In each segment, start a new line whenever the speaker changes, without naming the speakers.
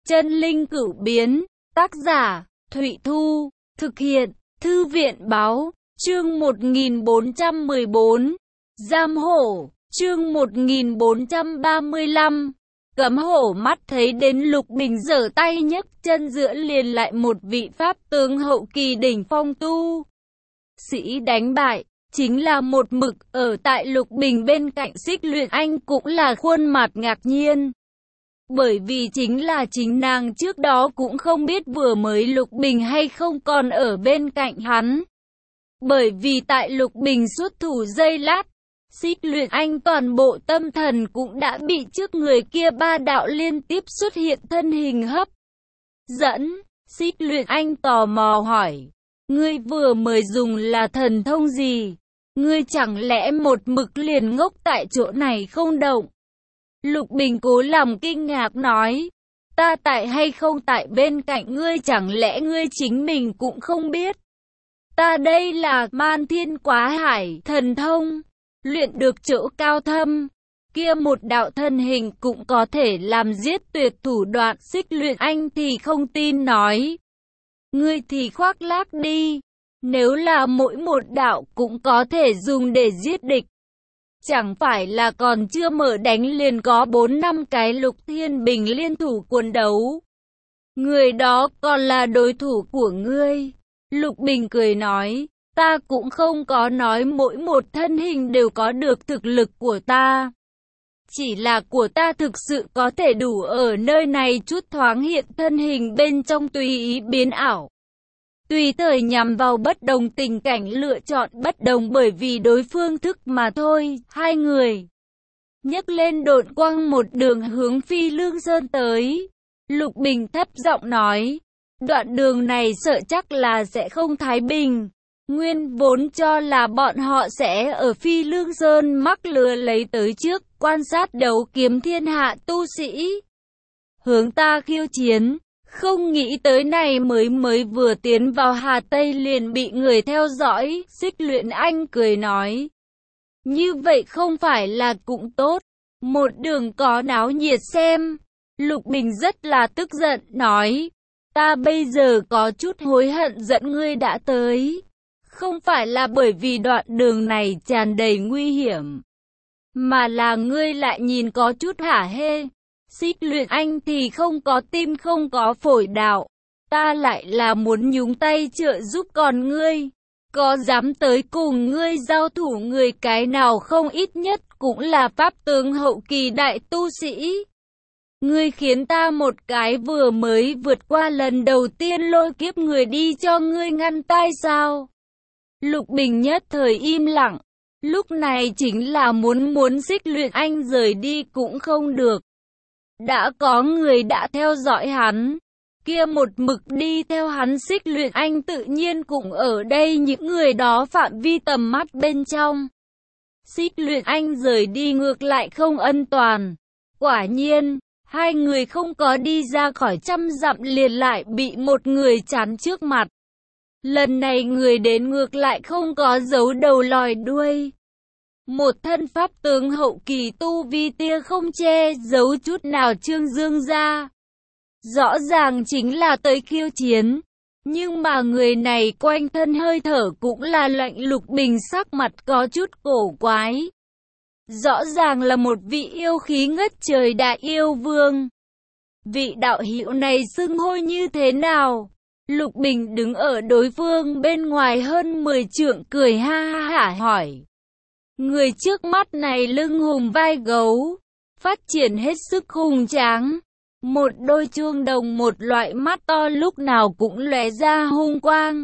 Chân linh cửu biến, tác giả, Thụy Thu, thực hiện, Thư viện báo, chương 1414, giam hổ, chương 1435, cấm hổ mắt thấy đến Lục Bình giở tay nhấc chân giữa liền lại một vị pháp tướng hậu kỳ đỉnh phong tu sĩ đánh bại, chính là một mực ở tại Lục Bình bên cạnh Xích Luyện Anh cũng là khuôn mặt ngạc nhiên. Bởi vì chính nàng trước đó cũng không biết vừa mới Lục Bình hay không còn ở bên cạnh hắn. Bởi vì tại Lục Bình xuất thủ giây lát, Xích Luyện Anh toàn bộ tâm thần cũng đã bị trước người kia ba đạo liên tiếp xuất hiện thân hình hấp dẫn. Xích Luyện Anh tò mò hỏi, ngươi vừa mới dùng là thần thông gì? Ngươi chẳng lẽ một mực liền ngốc tại chỗ này không động? Lục Bình cố làm kinh ngạc nói, ta tại hay không tại bên cạnh ngươi chẳng lẽ ngươi chính mình cũng không biết? Ta đây là Man Thiên Quá Hải thần thông, luyện được chỗ cao thâm, kia một đạo thân hình cũng có thể làm giết tuyệt thủ đoạn. Xích Luyện Anh thì không tin nói, ngươi thì khoác lác đi, nếu là mỗi một đạo cũng có thể dùng để giết địch, chẳng phải là còn chưa mở đánh liền có 4-5 cái Lục Thiên Bình liên thủ cuồng đấu. Người đó còn là đối thủ của ngươi. Lục Bình cười nói, ta cũng không có nói mỗi một thân hình đều có được thực lực của ta. Chỉ là của ta thực sự có thể đủ ở nơi này chút thoáng hiện thân hình bên trong tùy ý biến ảo. Tùy thời nhằm vào bất đồng tình cảnh lựa chọn bất đồng bởi vì đối phương thức mà thôi. Hai người nhấc lên độn quang một đường hướng Phi Lương Sơn tới. Lục Bình thấp giọng nói, đoạn đường này sợ chắc là sẽ không thái bình. Nguyên vốn cho là bọn họ sẽ ở Phi Lương Sơn mắc lừa lấy tới trước, quan sát đấu kiếm thiên hạ tu sĩ, hướng ta khiêu chiến. Không nghĩ tới này mới vừa tiến vào Hà Tây liền bị người theo dõi. Xích Luyện Anh cười nói, như vậy không phải là cũng tốt, một đường có náo nhiệt xem. Lục Bình rất là tức giận nói, ta bây giờ có chút hối hận dẫn ngươi đã tới, không phải là bởi vì đoạn đường này tràn đầy nguy hiểm, mà là ngươi lại nhìn có chút hả hê. Xích Luyện Anh thì không có tim không có phổi đạo, ta lại là muốn nhúng tay trợ giúp, còn ngươi có dám tới cùng ngươi giao thủ người cái nào không ít nhất cũng là pháp tướng hậu kỳ đại tu sĩ. Ngươi khiến ta một cái vừa mới vượt qua lần đầu tiên lôi kiếp người đi cho ngươi ngăn tay sao? Lục Bình nhất thời im lặng, lúc này chính là muốn Xích Luyện Anh rời đi cũng không được. Đã có người đã theo dõi hắn, kia một mực đi theo hắn Xích Luyện Anh tự nhiên cũng ở đây những người đó phạm vi tầm mắt bên trong. Xích Luyện Anh rời đi ngược lại không an toàn. Quả nhiên, hai người không có đi ra khỏi 100 dặm liền lại bị một người chắn trước mặt. Lần này người đến ngược lại không có giấu đầu lòi đuôi. Một thân pháp tướng hậu kỳ tu vi tia không che giấu chút nào trương dương ra. Rõ ràng chính là tới khiêu chiến. Nhưng mà người này quanh thân hơi thở cũng là lạnh. Lục Bình sắc mặt có chút cổ quái. Rõ ràng là một vị yêu khí ngất trời đại yêu vương. Vị đạo hữu này xưng hô như thế nào? Lục Bình đứng ở đối phương bên ngoài hơn 10 trượng cười ha ha hả hỏi. Người trước mắt này lưng hùm vai gấu, phát triển hết sức hùng tráng. Một đôi chuông đồng một loại mắt to lúc nào cũng lóe ra hung quang.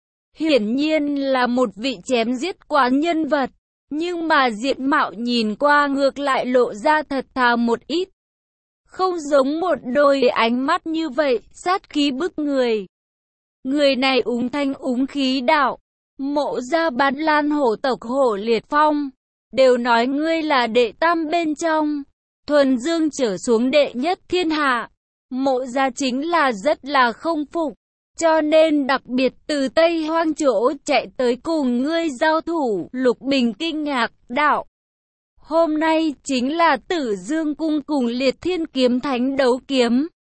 Hiển nhiên là một vị chém giết quá nhân vật, nhưng mà diện mạo nhìn qua ngược lại lộ ra thật thà một ít. Không giống một đôi ánh mắt như vậy, sát khí bức người. Người này úng thanh úng khí đạo. Mộ gia Bán Lan hổ tộc Hổ Liệt Phong, đều nói ngươi là đệ tam bên trong, thuần dương trở xuống đệ nhất thiên hạ. Mộ gia chính là rất là không phục, cho nên đặc biệt từ Tây Hoang chỗ chạy tới cùng ngươi giao thủ. Lục Bình kinh ngạc đạo, hôm nay chính là Tử Dương Cung cùng Liệt Thiên Kiếm Thánh đấu kiếm.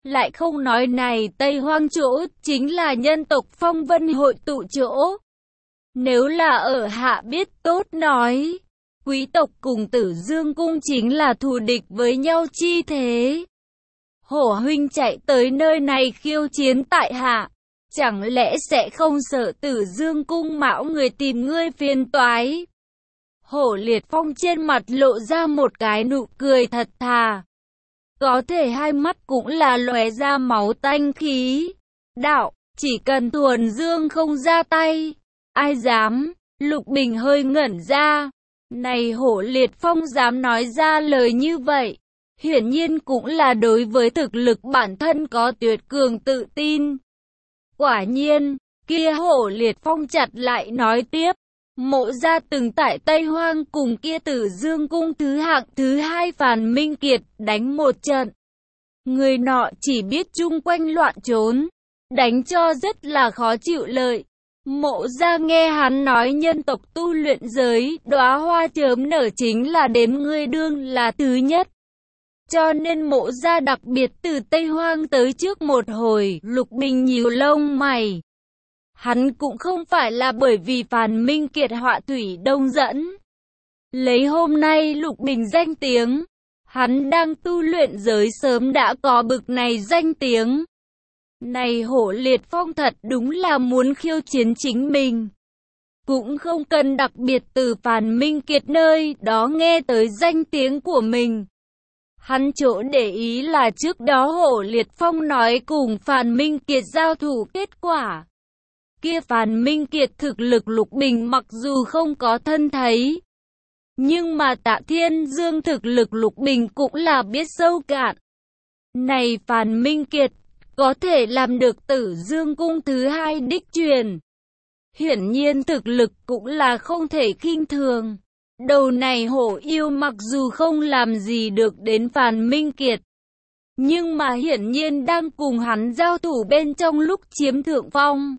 lại không nói này Tây Hoang chỗ chính là nhân tộc Phong Vân hội tụ chỗ. Nếu là ở hạ biết tốt nói, quý tộc cùng Tử Dương cung chính là thù địch với nhau chi thế. Hổ huynh chạy tới nơi này khiêu chiến tại hạ, chẳng lẽ sẽ không sợ Tử Dương cung mạo người tìm ngươi phiền toái? Hổ Liệt Phong trên mặt lộ ra một cái nụ cười thật thà. Có thể hai mắt cũng là lóe ra máu tanh khí. Đạo, chỉ cần Thuần Dương không ra tay, ai dám? Lục Bình hơi ngẩn ra. Này Hổ Liệt Phong dám nói ra lời như vậy, hiển nhiên cũng là đối với thực lực bản thân có tuyệt cường tự tin. Quả nhiên, kia Hổ Liệt Phong chặt lại nói tiếp. Mộ gia từng tại Tây Hoang cùng kia Tử Dương cung thứ hạng thứ hai Phàn Minh Kiệt đánh một trận. Người nọ chỉ biết chung quanh loạn trốn, đánh cho rất là khó chịu lợi. Mộ gia nghe hắn nói nhân tộc tu luyện giới, đóa hoa chớm nở chính là đếm ngươi đương là thứ nhất. Cho nên mộ gia đặc biệt từ Tây Hoang tới trước một hồi. Lục Bình nhíu lông mày. Hắn cũng không phải là bởi vì Phàn Minh Kiệt họa thủy đông dẫn. Lấy hôm nay Lục Bình danh tiếng, hắn đang tu luyện giới sớm đã có bực này danh tiếng. Này Hổ Liệt Phong thật đúng là muốn khiêu chiến chính mình. Cũng không cần đặc biệt từ Phàn Minh Kiệt nơi đó nghe tới danh tiếng của mình. Hắn chỗ để ý là trước đó Hổ Liệt Phong nói cùng Phàn Minh Kiệt giao thủ kết quả. Kia Phàn Minh Kiệt thực lực Lục Bình mặc dù không có thân thấy, nhưng mà Tạ Thiên Dương thực lực Lục Bình cũng là biết sâu cạn. Này Phàn Minh Kiệt có thể làm được Tử Dương cung thứ hai đích truyền, hiển nhiên thực lực cũng là không thể khinh thường. Đầu này hổ yêu mặc dù không làm gì được đến Phàn Minh Kiệt, nhưng mà hiển nhiên đang cùng hắn giao thủ bên trong lúc chiếm thượng phong.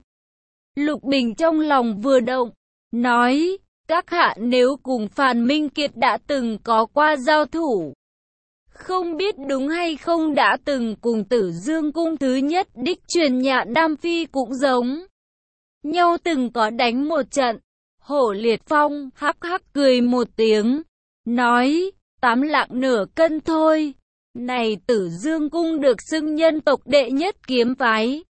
Lục Bình trong lòng vừa động, nói, các hạ nếu cùng Phàn Minh Kiệt đã từng có qua giao thủ, không biết đúng hay không đã từng cùng Tử Dương cung thứ nhất đích truyền Nhạn Đam Phi cũng giống nhau từng có đánh một trận. Hổ Liệt Phong hắc hắc cười một tiếng, nói, 8 lạng nửa cân thôi. Này Tử Dương cung được xưng nhân tộc đệ nhất kiếm phái,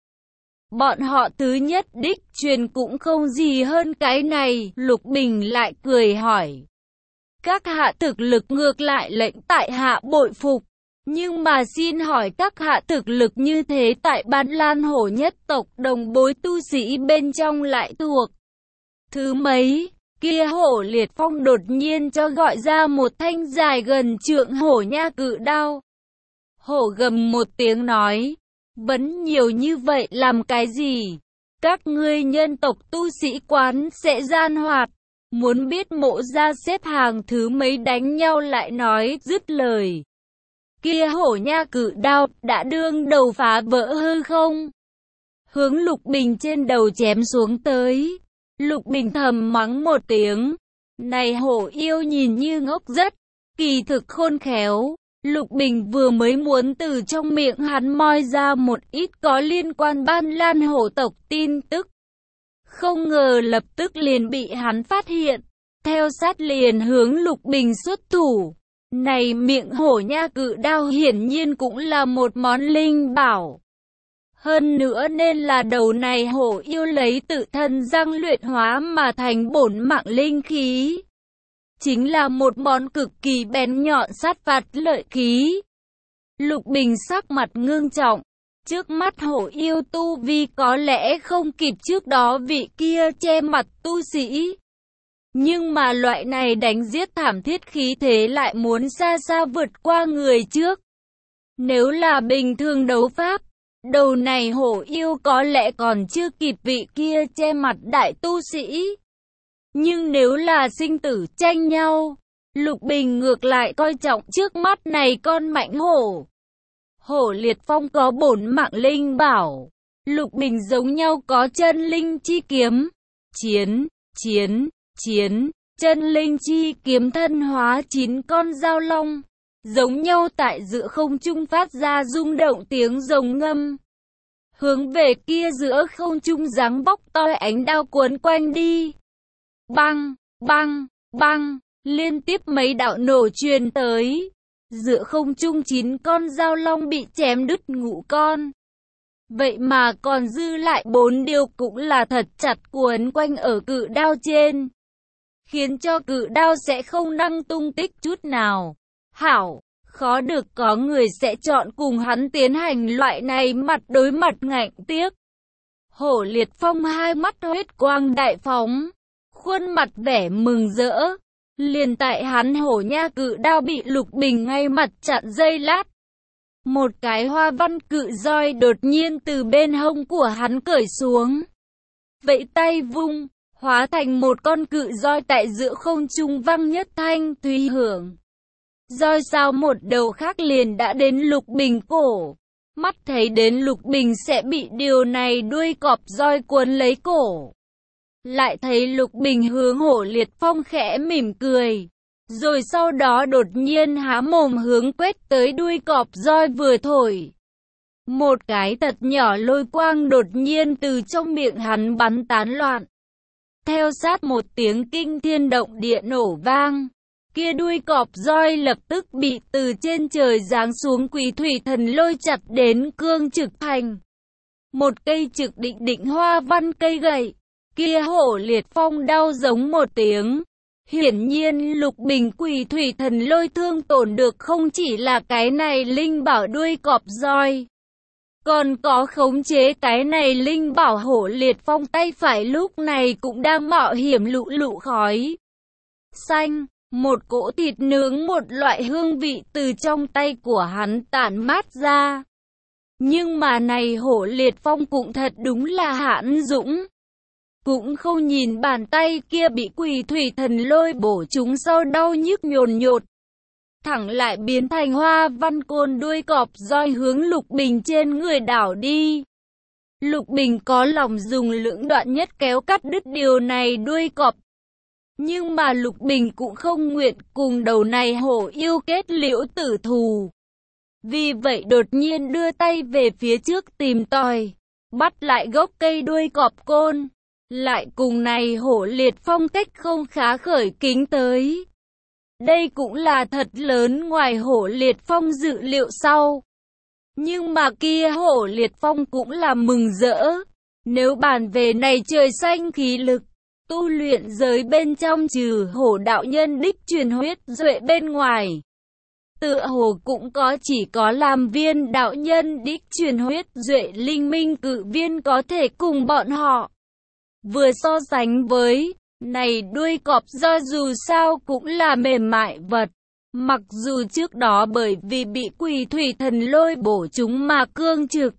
bọn họ thứ nhất đích truyền cũng không gì hơn cái này. Lục Bình lại cười hỏi, các hạ thực lực ngược lại lệnh tại hạ bội phục, nhưng mà xin hỏi các hạ thực lực như thế tại Ban Lan Hổ nhất tộc đồng bối tu sĩ bên trong lại thuộc thứ mấy? Kia Hổ Liệt Phong đột nhiên cho gọi ra một thanh dài gần trượng hổ nha cự đao. Hổ gầm một tiếng nói, vấn nhiều như vậy làm cái gì? Các ngươi nhân tộc tu sĩ quán sẽ gian hoạt, muốn biết mộ gia xếp hàng thứ mấy đánh nhau lại nói dứt lời. Kia hổ nha cự đao đã đương đầu phá vỡ hư không, hướng Lục Bình trên đầu chém xuống tới. Lục Bình thầm mắng một tiếng, này hổ yêu nhìn như ngốc rất, kỳ thực khôn khéo. Lục Bình vừa mới muốn từ trong miệng hắn moi ra một ít có liên quan Ban Lan hổ tộc tin tức, không ngờ lập tức liền bị hắn phát hiện, theo sát liền hướng Lục Bình xuất thủ. Này miệng hổ nha cự đao hiển nhiên cũng là một món linh bảo. Hơn nữa nên là đầu này hổ yêu lấy tự thân răng luyện hóa mà thành bổn mạng linh khí. Chính là một món cực kỳ bén nhọn sát phạt lợi khí. Lục Bình sắc mặt ngưng trọng. Trước mắt hổ yêu tu vi có lẽ không kịp trước đó vị kia che mặt tu sĩ. Nhưng mà loại này đánh giết thảm thiết khí thế lại muốn xa xa vượt qua người trước. Nếu là bình thường đấu pháp, đầu này hổ yêu có lẽ còn chưa kịp vị kia che mặt đại tu sĩ. Nhưng nếu là sinh tử tranh nhau, Lục Bình ngược lại coi trọng trước mắt này con mãnh hổ. Hổ Liệt Phong có bổn mạng linh bảo, Lục Bình giống nhau có chân linh chi kiếm. Chiến, chân linh chi kiếm thân hóa 9 con dao long, giống nhau tại giữa không trung phát ra rung động tiếng rồng ngâm. Hướng về kia giữa không trung dáng vóc to ánh đao cuốn quanh đi. Băng, băng, băng, liên tiếp mấy đạo nổ truyền tới. Giữa không trung 9 con dao long bị chém đứt ngũ con. Vậy mà còn dư lại 4 điều cũng là thật chặt cuốn quanh ở cự đao trên, khiến cho cự đao sẽ không năng tung tích chút nào. Hảo, khó được có người sẽ chọn cùng hắn tiến hành loại này mặt đối mặt ngạnh tiếc. Hổ Liệt Phong hai mắt huyết quang đại phóng, khuôn mặt vẻ mừng rỡ. Liền tại hắn hổ nha cự đao bị Lục Bình ngay mặt chặn giây lát, một cái hoa văn cự roi đột nhiên từ bên hông của hắn cởi xuống. Vẫy tay vung, hóa thành một con cự roi tại giữa không trung vang nhất thanh thúy hưởng. Roi sao một đầu khác liền đã đến Lục Bình cổ. Mắt thấy đến Lục Bình sẽ bị điều này đuôi cọp roi cuốn lấy cổ. Lại thấy Lục Bình hướng Hổ Liệt Phong khẽ mỉm cười. Rồi sau đó đột nhiên há mồm hướng quét tới đuôi cọp roi vừa thổi. Một cái thật nhỏ lôi quang đột nhiên từ trong miệng hắn bắn tán loạn. Theo sát một tiếng kinh thiên động địa nổ vang, kia đuôi cọp roi lập tức bị từ trên trời giáng xuống Quỷ Thủy Thần lôi chặt đến cương trực thành một cây trực định định hoa văn cây gậy. Kia Hổ Liệt Phong đau giống một tiếng. Hiển nhiên Lục Bình Quỷ Thủy Thần lôi thương tổn được không chỉ là cái này linh bảo đuôi cọp roi, còn có khống chế cái này linh bảo Hổ Liệt Phong tay phải lúc này cũng đang mạo hiểm lụ lụ khói xanh. Một cỗ thịt nướng một loại hương vị từ trong tay của hắn tản mát ra. Nhưng mà này Hổ Liệt Phong cũng thật đúng là hãn dũng. Cũng không nhìn bàn tay kia bị Quỷ Thủy Thần lôi bổ chúng sau đau nhức nhồn nhột. Thẳng lại biến thành hoa văn côn đuôi cọp roi hướng Lục Bình trên người đảo đi. Lục Bình có lòng dùng lưỡng đoạn nhất kéo cắt đứt điều này đuôi cọp. Nhưng mà Lục Bình cũng không nguyện cùng đầu này hổ yêu kết liễu tử thù. Vì vậy đột nhiên đưa tay về phía trước tìm tòi, bắt lại gốc cây đuôi cọp côn. Lại cùng này Hổ Liệt Phong cách không khá khởi kính tới. Đây cũng là thật lớn ngoài Hổ Liệt Phong dự liệu sau. Nhưng mà kia Hổ Liệt Phong cũng là mừng rỡ. Nếu bàn về này trời xanh khí lực, tu luyện giới bên trong trừ Hổ đạo nhân đích truyền huyết duệ bên ngoài, tựa hồ cũng có chỉ có làm viên đạo nhân đích truyền huyết duệ linh minh cự viên có thể cùng bọn họ vừa so sánh với. Này đuôi cọp roi dù sao cũng là mềm mại vật, mặc dù trước đó bởi vì bị Quỷ Thủy Thần lôi bổ chúng mà cương trực,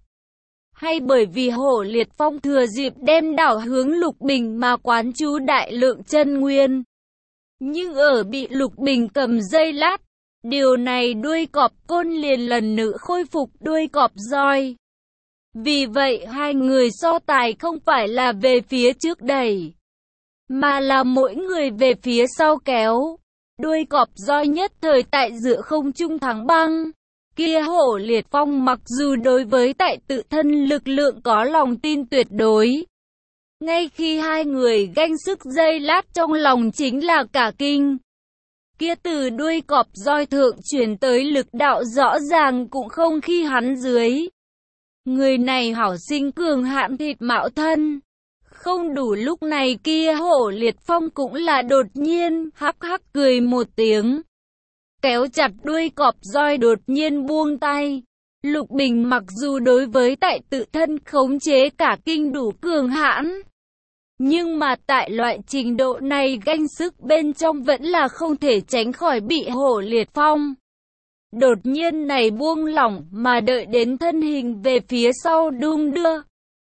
hay bởi vì Hổ Liệt Phong thừa dịp đem đảo hướng Lục Bình mà quán chú đại lượng chân nguyên. Nhưng ở bị Lục Bình cầm dây lát, điều này đuôi cọp côn liền lần nữa khôi phục đuôi cọp roi. Vì vậy hai người so tài không phải là về phía trước đẩy, mà là mỗi người về phía sau kéo. Đuôi cọp roi nhất thời tại giữa không trung thắng băng. Kia Hổ Liệt Phong mặc dù đối với tại tự thân lực lượng có lòng tin tuyệt đối, ngay khi hai người ganh sức giây lát trong lòng chính là cả kinh. Kia từ đuôi cọp roi thượng truyền tới lực đạo rõ ràng cũng không khi hắn dưới. Người này hảo sinh cường hãn thịt mạo thân. Không đủ lúc này kia Hổ Liệt Phong cũng là đột nhiên hắc hắc cười một tiếng, kéo chặt đuôi cọp roi đột nhiên buông tay. Lục Bình mặc dù đối với tại tự thân khống chế cả kinh đủ cường hãn, nhưng mà tại loại trình độ này ganh sức bên trong vẫn là không thể tránh khỏi bị Hổ Liệt Phong đột nhiên này buông lỏng mà đợi đến thân hình về phía sau đung đưa.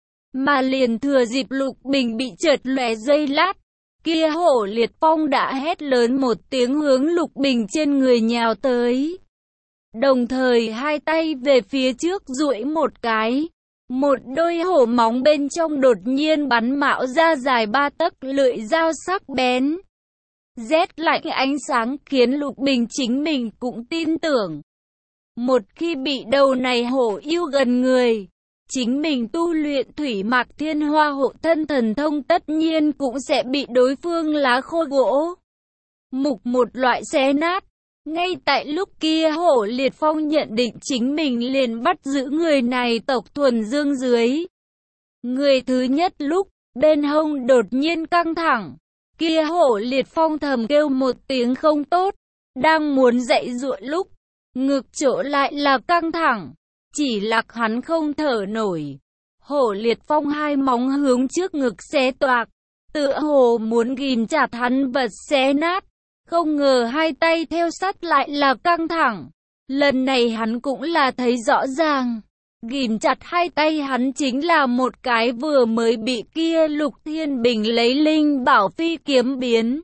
Mà liền thừa dịp Lục Bình bị chợt lóe giây lát, kia Hổ Liệt Phong đã hét lớn một tiếng hướng Lục Bình trên người nhào tới. Đồng thời hai tay về phía trước duỗi một cái, một đôi hổ móng bên trong đột nhiên bắn mạo ra dài 3 tấc lưỡi dao sắc bén. Rét lạnh ánh sáng khiến Lục Bình chính mình cũng tin tưởng. Một khi bị đầu này hổ yêu gần người, chính mình tu luyện thủy mạc thiên hoa hộ thân thần thông tất nhiên cũng sẽ bị đối phương lá khô gỗ mục một loại xé nát. Ngay tại lúc kia Hổ Liệt Phong nhận định chính mình liền bắt giữ người này tộc thuần dương dưới. Người thứ nhất lúc, bên hông đột nhiên căng thẳng. Kia Hổ Liệt Phong thầm kêu một tiếng không tốt, đang muốn dậy giụa lúc, ngực chỗ lại là căng thẳng, chỉ lạc hắn không thở nổi. Hổ Liệt Phong hai móng hướng trước ngực xé toạc, tựa hồ muốn ghim chặt hắn vật xé nát. Không ngờ hai tay theo sát lại là căng thẳng. Lần này hắn cũng là thấy rõ ràng. Ghim chặt hai tay hắn chính là một cái vừa mới bị kia Lục Thiên Bình lấy linh bảo phi kiếm biến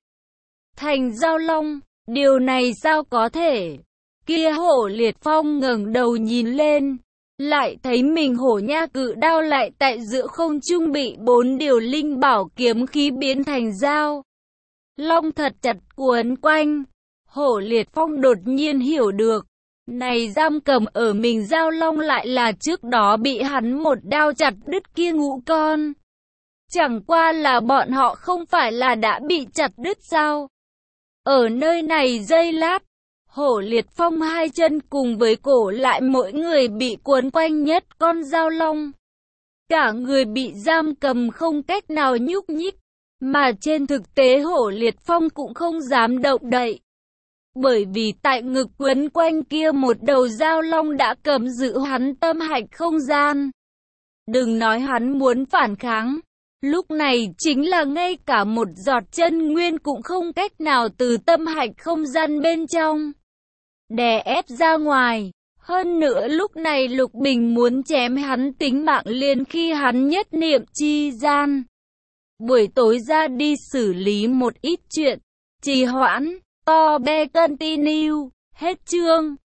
thành dao long. Điều này sao có thể? Kia Hổ Liệt Phong ngẩng đầu nhìn lên, lại thấy mình hổ nha cự đao lại tại giữa không trung bị 4 điều linh bảo kiếm khí biến thành dao long thật chặt cuốn quanh. Hổ Liệt Phong đột nhiên hiểu được, này giam cầm ở mình dao long lại là trước đó bị hắn một đao chặt đứt kia ngũ con. Chẳng qua là bọn họ không phải là đã bị chặt đứt sao? Ở nơi này giây lát, Hổ Liệt Phong hai chân cùng với cổ lại mỗi người bị cuốn quanh nhất con dao long. Cả người bị giam cầm không cách nào nhúc nhích. Mà trên thực tế Hổ Liệt Phong cũng không dám động đậy. Bởi vì tại ngực quấn quanh kia một đầu dao long đã cầm giữ hắn tâm hạch không gian. Đừng nói hắn muốn phản kháng. Lúc này chính là ngay cả một giọt chân nguyên cũng không cách nào từ tâm hạch không gian bên trong đè ép ra ngoài. Hơn nữa lúc này Lục Bình muốn chém hắn tính mạng liền khi hắn nhất niệm chi gian. Buổi tối ra đi xử lý một ít chuyện, trì hoãn, to be continue, hết chương.